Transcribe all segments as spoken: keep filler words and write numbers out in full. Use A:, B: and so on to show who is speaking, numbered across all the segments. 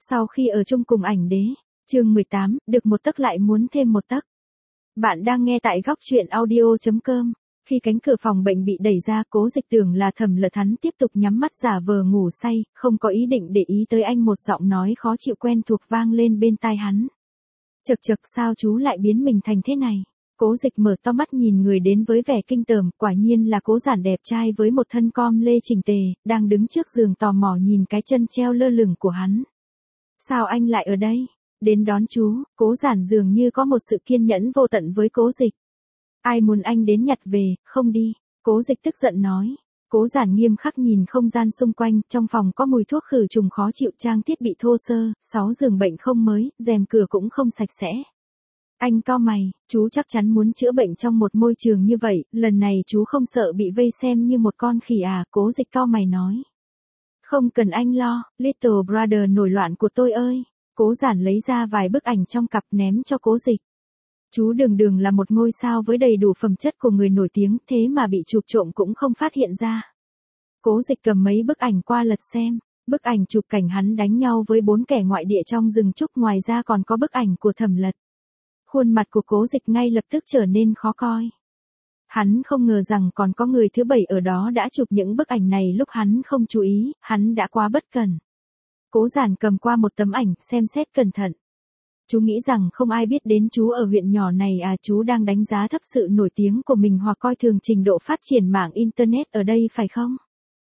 A: Sau khi ở chung cùng ảnh đế, chương mười tám, được một tấc lại muốn thêm một tấc. Bạn đang nghe tại góc truyện audio chấm com. Khi cánh cửa phòng bệnh bị đẩy ra, Cố Dịch tưởng là Thẩm Lật hắn tiếp tục nhắm mắt giả vờ ngủ say, không có ý định để ý tới anh. Một giọng nói khó chịu quen thuộc vang lên bên tai hắn. Chậc chậc, sao chú lại biến mình thành thế này? Cố Dịch mở to mắt nhìn người đến với vẻ kinh tởm, quả nhiên là Cố Giản đẹp trai với một thân com lê chỉnh tề, đang đứng trước giường tò mò nhìn cái chân treo lơ lửng của hắn. Sao anh lại ở đây? Đến đón chú. Cố Giản dường như có một sự kiên nhẫn vô tận với Cố Dịch. Ai muốn anh đến nhặt về, không đi. Cố Dịch tức giận nói. Cố Giản nghiêm khắc nhìn không gian xung quanh, trong phòng có mùi thuốc khử trùng khó chịu, trang thiết bị thô sơ, sáu giường bệnh không mới, rèm cửa cũng không sạch sẽ. Anh cau mày, chú chắc chắn muốn chữa bệnh trong một môi trường như vậy, lần này chú không sợ bị vây xem như một con khỉ à? Cố Dịch cau mày nói. Không cần anh lo, little brother nổi loạn của tôi ơi. Cố Giản lấy ra vài bức ảnh trong cặp ném cho Cố Dịch. Chú đường đường là một ngôi sao với đầy đủ phẩm chất của người nổi tiếng, thế mà bị chụp trộm cũng không phát hiện ra. Cố Dịch cầm mấy bức ảnh qua lật xem. Bức ảnh chụp cảnh hắn đánh nhau với bốn kẻ ngoại địa trong rừng trúc, ngoài ra còn có bức ảnh của Thẩm Lật. Khuôn mặt của Cố Dịch ngay lập tức trở nên khó coi. Hắn không ngờ rằng còn có người thứ bảy ở đó đã chụp những bức ảnh này lúc hắn không chú ý, hắn đã quá bất cẩn. Cố Giản cầm qua một tấm ảnh, xem xét cẩn thận. Chú nghĩ rằng không ai biết đến chú ở huyện nhỏ này à? Chú đang đánh giá thấp sự nổi tiếng của mình hoặc coi thường trình độ phát triển mạng Internet ở đây phải không?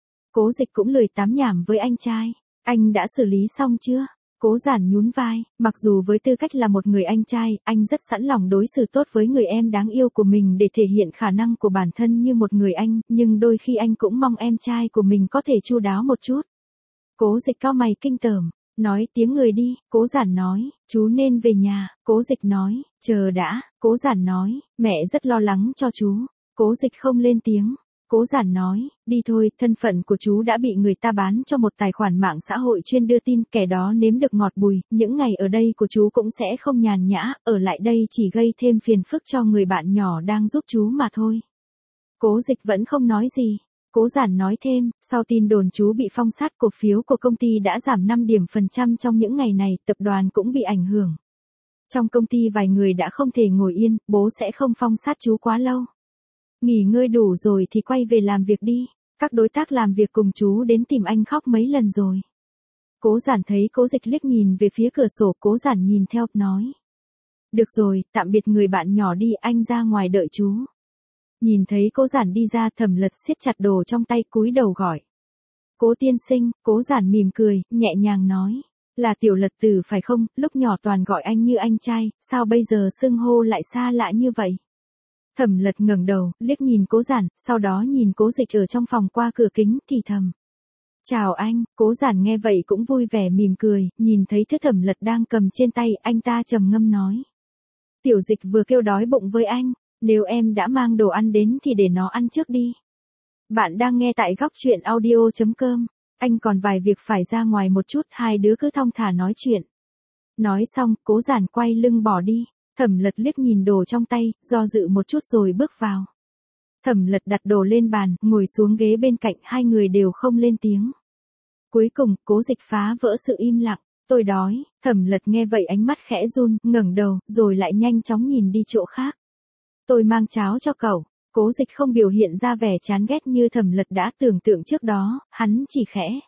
A: Cố Dịch cũng lười tám nhảm với anh trai. Anh đã xử lý xong chưa? Cố Giản nhún vai, mặc dù với tư cách là một người anh trai, anh rất sẵn lòng đối xử tốt với người em đáng yêu của mình để thể hiện khả năng của bản thân như một người anh, nhưng đôi khi anh cũng mong em trai của mình có thể chu đáo một chút. Cố Dịch cau mày kinh tởm, nói tiếng người đi. Cố Giản nói, chú nên về nhà. Cố Dịch nói, chờ đã. Cố Giản nói, mẹ rất lo lắng cho chú. Cố Dịch không lên tiếng. Cố Giản nói, đi thôi, thân phận của chú đã bị người ta bán cho một tài khoản mạng xã hội chuyên đưa tin, kẻ đó nếm được ngọt bùi, những ngày ở đây của chú cũng sẽ không nhàn nhã, ở lại đây chỉ gây thêm phiền phức cho người bạn nhỏ đang giúp chú mà thôi. Cố Dịch vẫn không nói gì. Cố Giản nói thêm, sau tin đồn chú bị phong sát, cổ phiếu của công ty đã giảm năm điểm phần trăm trong những ngày này, tập đoàn cũng bị ảnh hưởng. Trong công ty vài người đã không thể ngồi yên, bố sẽ không phong sát chú quá lâu. Nghỉ ngơi đủ rồi thì quay về làm việc đi. Các đối tác làm việc cùng chú đến tìm anh khóc mấy lần rồi. Cố Giản thấy Cố Dịch liếc nhìn về phía cửa sổ, Cố Giản nhìn theo, nói. Được rồi, tạm biệt người bạn nhỏ đi, anh ra ngoài đợi chú. Nhìn thấy Cố Giản đi ra, Thẩm Lật siết chặt đồ trong tay, cúi đầu gọi. Cố tiên sinh. Cố Giản mỉm cười, nhẹ nhàng nói. Là Tiểu Lật Tử phải không? Lúc nhỏ toàn gọi anh như anh trai, sao bây giờ xưng hô lại xa lạ như vậy? Thẩm Lật ngẩng đầu, liếc nhìn Cố Giản, sau đó nhìn Cố Dịch ở trong phòng qua cửa kính, thì thầm. Chào anh. Cố Giản nghe vậy cũng vui vẻ mỉm cười, nhìn thấy thứ Thẩm Lật đang cầm trên tay, anh ta trầm ngâm nói. Tiểu Dịch vừa kêu đói bụng với anh, nếu em đã mang đồ ăn đến thì để nó ăn trước đi. Bạn đang nghe tại góc truyện audio chấm com. Anh còn vài việc phải ra ngoài một chút, hai đứa cứ thong thả nói chuyện. Nói xong, Cố Giản quay lưng bỏ đi. Thẩm Lật liếc nhìn đồ trong tay, do dự một chút rồi bước vào. Thẩm Lật đặt đồ lên bàn, ngồi xuống ghế bên cạnh, hai người đều không lên tiếng. Cuối cùng, Cố Dịch phá vỡ sự im lặng. Tôi đói. Thẩm Lật nghe vậy ánh mắt khẽ run, ngẩng đầu, rồi lại nhanh chóng nhìn đi chỗ khác. Tôi mang cháo cho cậu. Cố Dịch không biểu hiện ra vẻ chán ghét như Thẩm Lật đã tưởng tượng trước đó, hắn chỉ khẽ.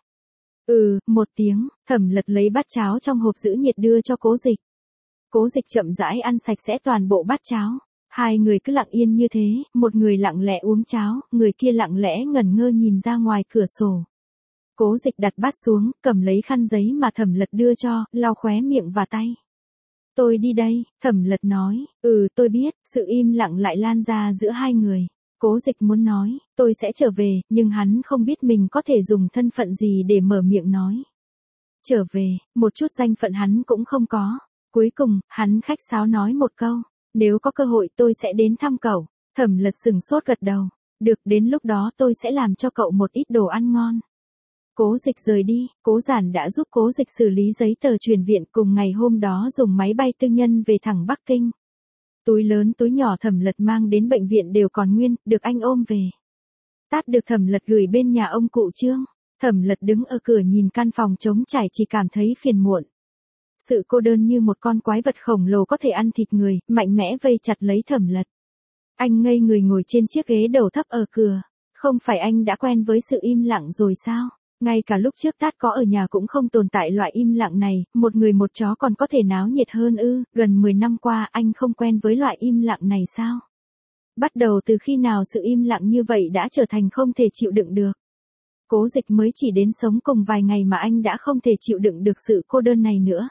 A: Ừ, một tiếng. Thẩm Lật lấy bát cháo trong hộp giữ nhiệt đưa cho Cố Dịch. Cố Dịch chậm rãi ăn sạch sẽ toàn bộ bát cháo. Hai người cứ lặng yên như thế, một người lặng lẽ uống cháo, người kia lặng lẽ ngẩn ngơ nhìn ra ngoài cửa sổ. Cố Dịch đặt bát xuống, cầm lấy khăn giấy mà Thẩm Lật đưa cho, lau khóe miệng và tay. Tôi đi đây. Thẩm Lật nói. Ừ, tôi biết. Sự im lặng lại lan ra giữa hai người. Cố Dịch muốn nói, tôi sẽ trở về, nhưng hắn không biết mình có thể dùng thân phận gì để mở miệng nói. Trở về, một chút danh phận hắn cũng không có. Cuối cùng, hắn khách sáo nói một câu. Nếu có cơ hội tôi sẽ đến thăm cậu. Thẩm Lật sừng sốt gật đầu. Được, đến lúc đó tôi sẽ làm cho cậu một ít đồ ăn ngon. Cố Dịch rời đi, Cố Giản đã giúp Cố Dịch xử lý giấy tờ chuyển viện, cùng ngày hôm đó dùng máy bay tư nhân về thẳng Bắc Kinh. Túi lớn túi nhỏ Thẩm Lật mang đến bệnh viện đều còn nguyên, được anh ôm về. Tát được Thẩm Lật gửi bên nhà ông cụ Trương. Thẩm Lật đứng ở cửa nhìn căn phòng trống trải chỉ cảm thấy phiền muộn. Sự cô đơn như một con quái vật khổng lồ có thể ăn thịt người, mạnh mẽ vây chặt lấy Thẩm Lật. Anh ngây người ngồi trên chiếc ghế đầu thấp ở cửa. Không phải anh đã quen với sự im lặng rồi sao? Ngay cả lúc trước Tát có ở nhà cũng không tồn tại loại im lặng này, một người một chó còn có thể náo nhiệt hơn ư, gần mười năm qua anh không quen với loại im lặng này sao? Bắt đầu từ khi nào sự im lặng như vậy đã trở thành không thể chịu đựng được? Cố Dịch mới chỉ đến sống cùng vài ngày mà anh đã không thể chịu đựng được sự cô đơn này nữa.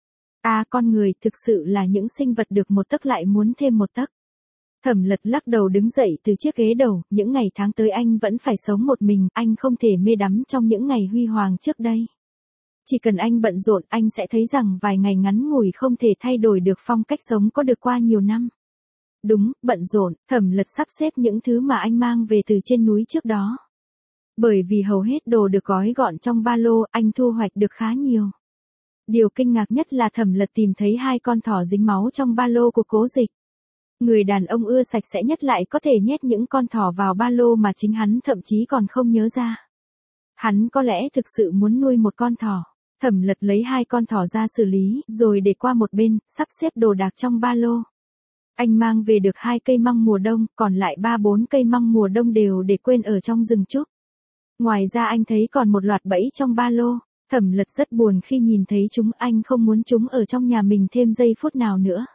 A: À, con người thực sự là những sinh vật được một tấc lại muốn thêm một tấc. Thẩm Lật lắc đầu đứng dậy từ chiếc ghế đầu, những ngày tháng tới anh vẫn phải sống một mình, anh không thể mê đắm trong những ngày huy hoàng trước đây. Chỉ cần anh bận rộn, anh sẽ thấy rằng vài ngày ngắn ngủi không thể thay đổi được phong cách sống có được qua nhiều năm. Đúng, bận rộn, Thẩm Lật sắp xếp những thứ mà anh mang về từ trên núi trước đó. Bởi vì hầu hết đồ được gói gọn trong ba lô, anh thu hoạch được khá nhiều. Điều kinh ngạc nhất là Thẩm Lật tìm thấy hai con thỏ dính máu trong ba lô của Cố Dịch. Người đàn ông ưa sạch sẽ nhất lại có thể nhét những con thỏ vào ba lô mà chính hắn thậm chí còn không nhớ ra. Hắn có lẽ thực sự muốn nuôi một con thỏ. Thẩm Lật lấy hai con thỏ ra xử lý, rồi để qua một bên, sắp xếp đồ đạc trong ba lô. Anh mang về được hai cây măng mùa đông, còn lại ba bốn cây măng mùa đông đều để quên ở trong rừng trúc. Ngoài ra anh thấy còn một loạt bẫy trong ba lô. Thẩm Lật rất buồn khi nhìn thấy chúng, anh không muốn chúng ở trong nhà mình thêm giây phút nào nữa.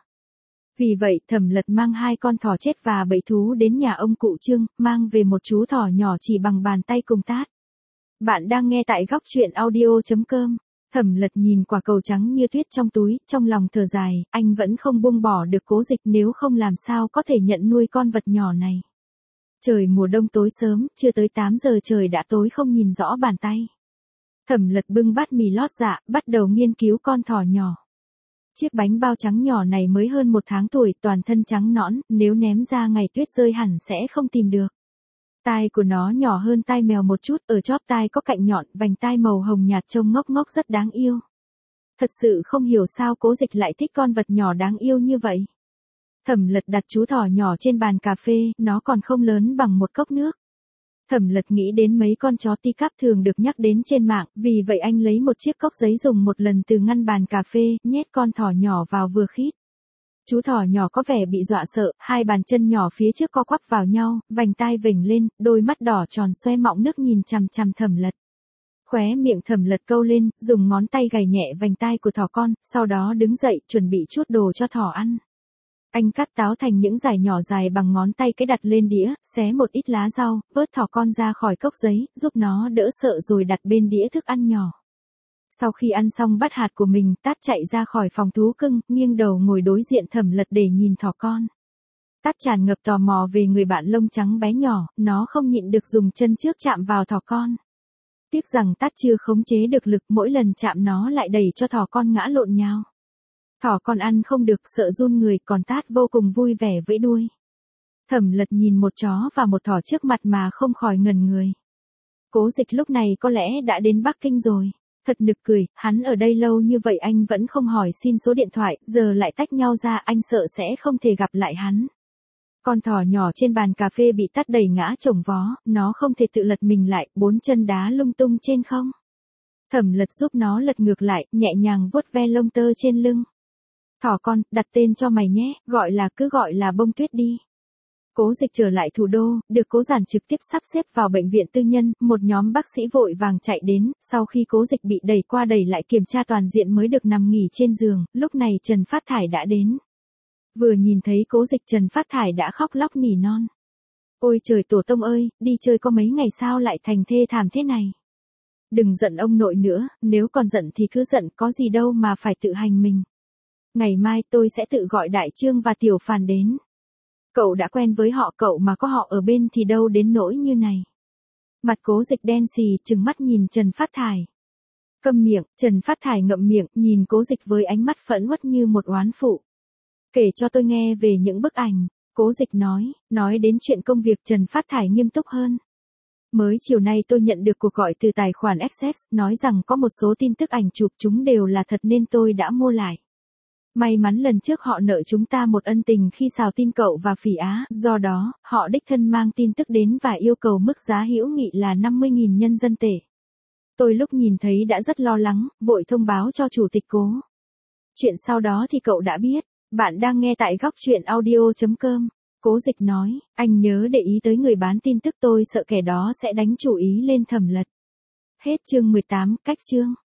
A: Vì vậy, Thẩm Lật mang hai con thỏ chết và bẫy thú đến nhà ông cụ Trương, mang về một chú thỏ nhỏ chỉ bằng bàn tay cùng Tát. Bạn đang nghe tại góc truyện audio chấm com. Thẩm Lật nhìn quả cầu trắng như tuyết trong túi, trong lòng thở dài, anh vẫn không buông bỏ được Cố Dịch, nếu không làm sao có thể nhận nuôi con vật nhỏ này. Trời mùa đông tối sớm, chưa tới tám giờ trời đã tối không nhìn rõ bàn tay. Thẩm Lật bưng bát mì lót dạ, bắt đầu nghiên cứu con thỏ nhỏ. Chiếc bánh bao trắng nhỏ này mới hơn một tháng tuổi, toàn thân trắng nõn, nếu ném ra ngày tuyết rơi hẳn sẽ không tìm được. Tai của nó nhỏ hơn tai mèo một chút, ở chóp tai có cạnh nhọn, vành tai màu hồng nhạt trông ngốc ngốc rất đáng yêu. Thật sự không hiểu sao Cố Dịch lại thích con vật nhỏ đáng yêu như vậy. Thẩm Lật đặt chú thỏ nhỏ trên bàn cà phê, nó còn không lớn bằng một cốc nước. Thẩm Lật nghĩ đến mấy con chó teacup thường được nhắc đến trên mạng, vì vậy anh lấy một chiếc cốc giấy dùng một lần từ ngăn bàn cà phê, nhét con thỏ nhỏ vào vừa khít. Chú thỏ nhỏ có vẻ bị dọa sợ, hai bàn chân nhỏ phía trước co quắp vào nhau, vành tai vểnh lên, đôi mắt đỏ tròn xoe mọng nước nhìn chằm chằm Thẩm Lật. Khóe miệng Thẩm Lật câu lên, dùng ngón tay gảy nhẹ vành tai của thỏ con, sau đó đứng dậy, chuẩn bị chuốt đồ cho thỏ ăn. Anh cắt táo thành những dải nhỏ dài bằng ngón tay cái đặt lên đĩa, xé một ít lá rau, vớt thỏ con ra khỏi cốc giấy, giúp nó đỡ sợ rồi đặt bên đĩa thức ăn nhỏ. Sau khi ăn xong bát hạt của mình, Tát chạy ra khỏi phòng thú cưng, nghiêng đầu ngồi đối diện Thẩm Lật để nhìn thỏ con. Tát tràn ngập tò mò về người bạn lông trắng bé nhỏ, nó không nhịn được dùng chân trước chạm vào thỏ con. Tiếc rằng Tát chưa khống chế được lực, mỗi lần chạm nó lại đẩy cho thỏ con ngã lộn nhào. Thỏ con ăn không được, sợ run người, còn Tát vô cùng vui vẻ vẫy đuôi. Thẩm Lật nhìn một chó và một thỏ trước mặt mà không khỏi ngẩn người. Cố Dịch lúc này có lẽ đã đến Bắc Kinh rồi. Thật nực cười, hắn ở đây lâu như vậy anh vẫn không hỏi xin số điện thoại, giờ lại tách nhau ra, anh sợ sẽ không thể gặp lại hắn. Con thỏ nhỏ trên bàn cà phê bị Tát đẩy ngã chồng vó, nó không thể tự lật mình lại, bốn chân đá lung tung trên không. Thẩm Lật giúp nó lật ngược lại, nhẹ nhàng vuốt ve lông tơ trên lưng. Thỏ con, đặt tên cho mày nhé, gọi là cứ gọi là Bông Tuyết đi. Cố Dịch trở lại thủ đô, được Cố Giản trực tiếp sắp xếp vào bệnh viện tư nhân, một nhóm bác sĩ vội vàng chạy đến, sau khi Cố Dịch bị đẩy qua đẩy lại kiểm tra toàn diện mới được nằm nghỉ trên giường, lúc này Trần Phát Thải đã đến. Vừa nhìn thấy Cố Dịch Trần Phát Thải đã khóc lóc nỉ non. Ôi trời tổ tông ơi, đi chơi có mấy ngày sao lại thành thê thảm thế này. Đừng giận ông nội nữa, nếu còn giận thì cứ giận, có gì đâu mà phải tự hành mình. Ngày mai tôi sẽ tự gọi Đại Trương và Tiểu Phàn đến. Cậu đã quen với họ, cậu mà có họ ở bên thì đâu đến nỗi như này. Mặt Cố Dịch đen xì, trừng mắt nhìn Trần Phát Thải. Câm miệng, Trần Phát Thải ngậm miệng, nhìn Cố Dịch với ánh mắt phẫn uất như một oán phụ. Kể cho tôi nghe về những bức ảnh. Cố Dịch nói, nói đến chuyện công việc Trần Phát Thải nghiêm túc hơn. Mới chiều nay tôi nhận được cuộc gọi từ tài khoản Access, nói rằng có một số tin tức ảnh chụp chúng đều là thật nên tôi đã mua lại. May mắn lần trước họ nợ chúng ta một ân tình khi xào tin cậu và Phỉ Á, do đó, họ đích thân mang tin tức đến và yêu cầu mức giá hữu nghị là năm mươi nghìn nhân dân tệ. Tôi lúc nhìn thấy đã rất lo lắng, vội thông báo cho chủ tịch Cố. Chuyện sau đó thì cậu đã biết. Bạn đang nghe tại góc chuyện audio chấm com. Cố Dịch nói, anh nhớ để ý tới người bán tin tức, tôi sợ kẻ đó sẽ đánh chủ ý lên Thẩm Lật. Hết chương mười tám, cách chương.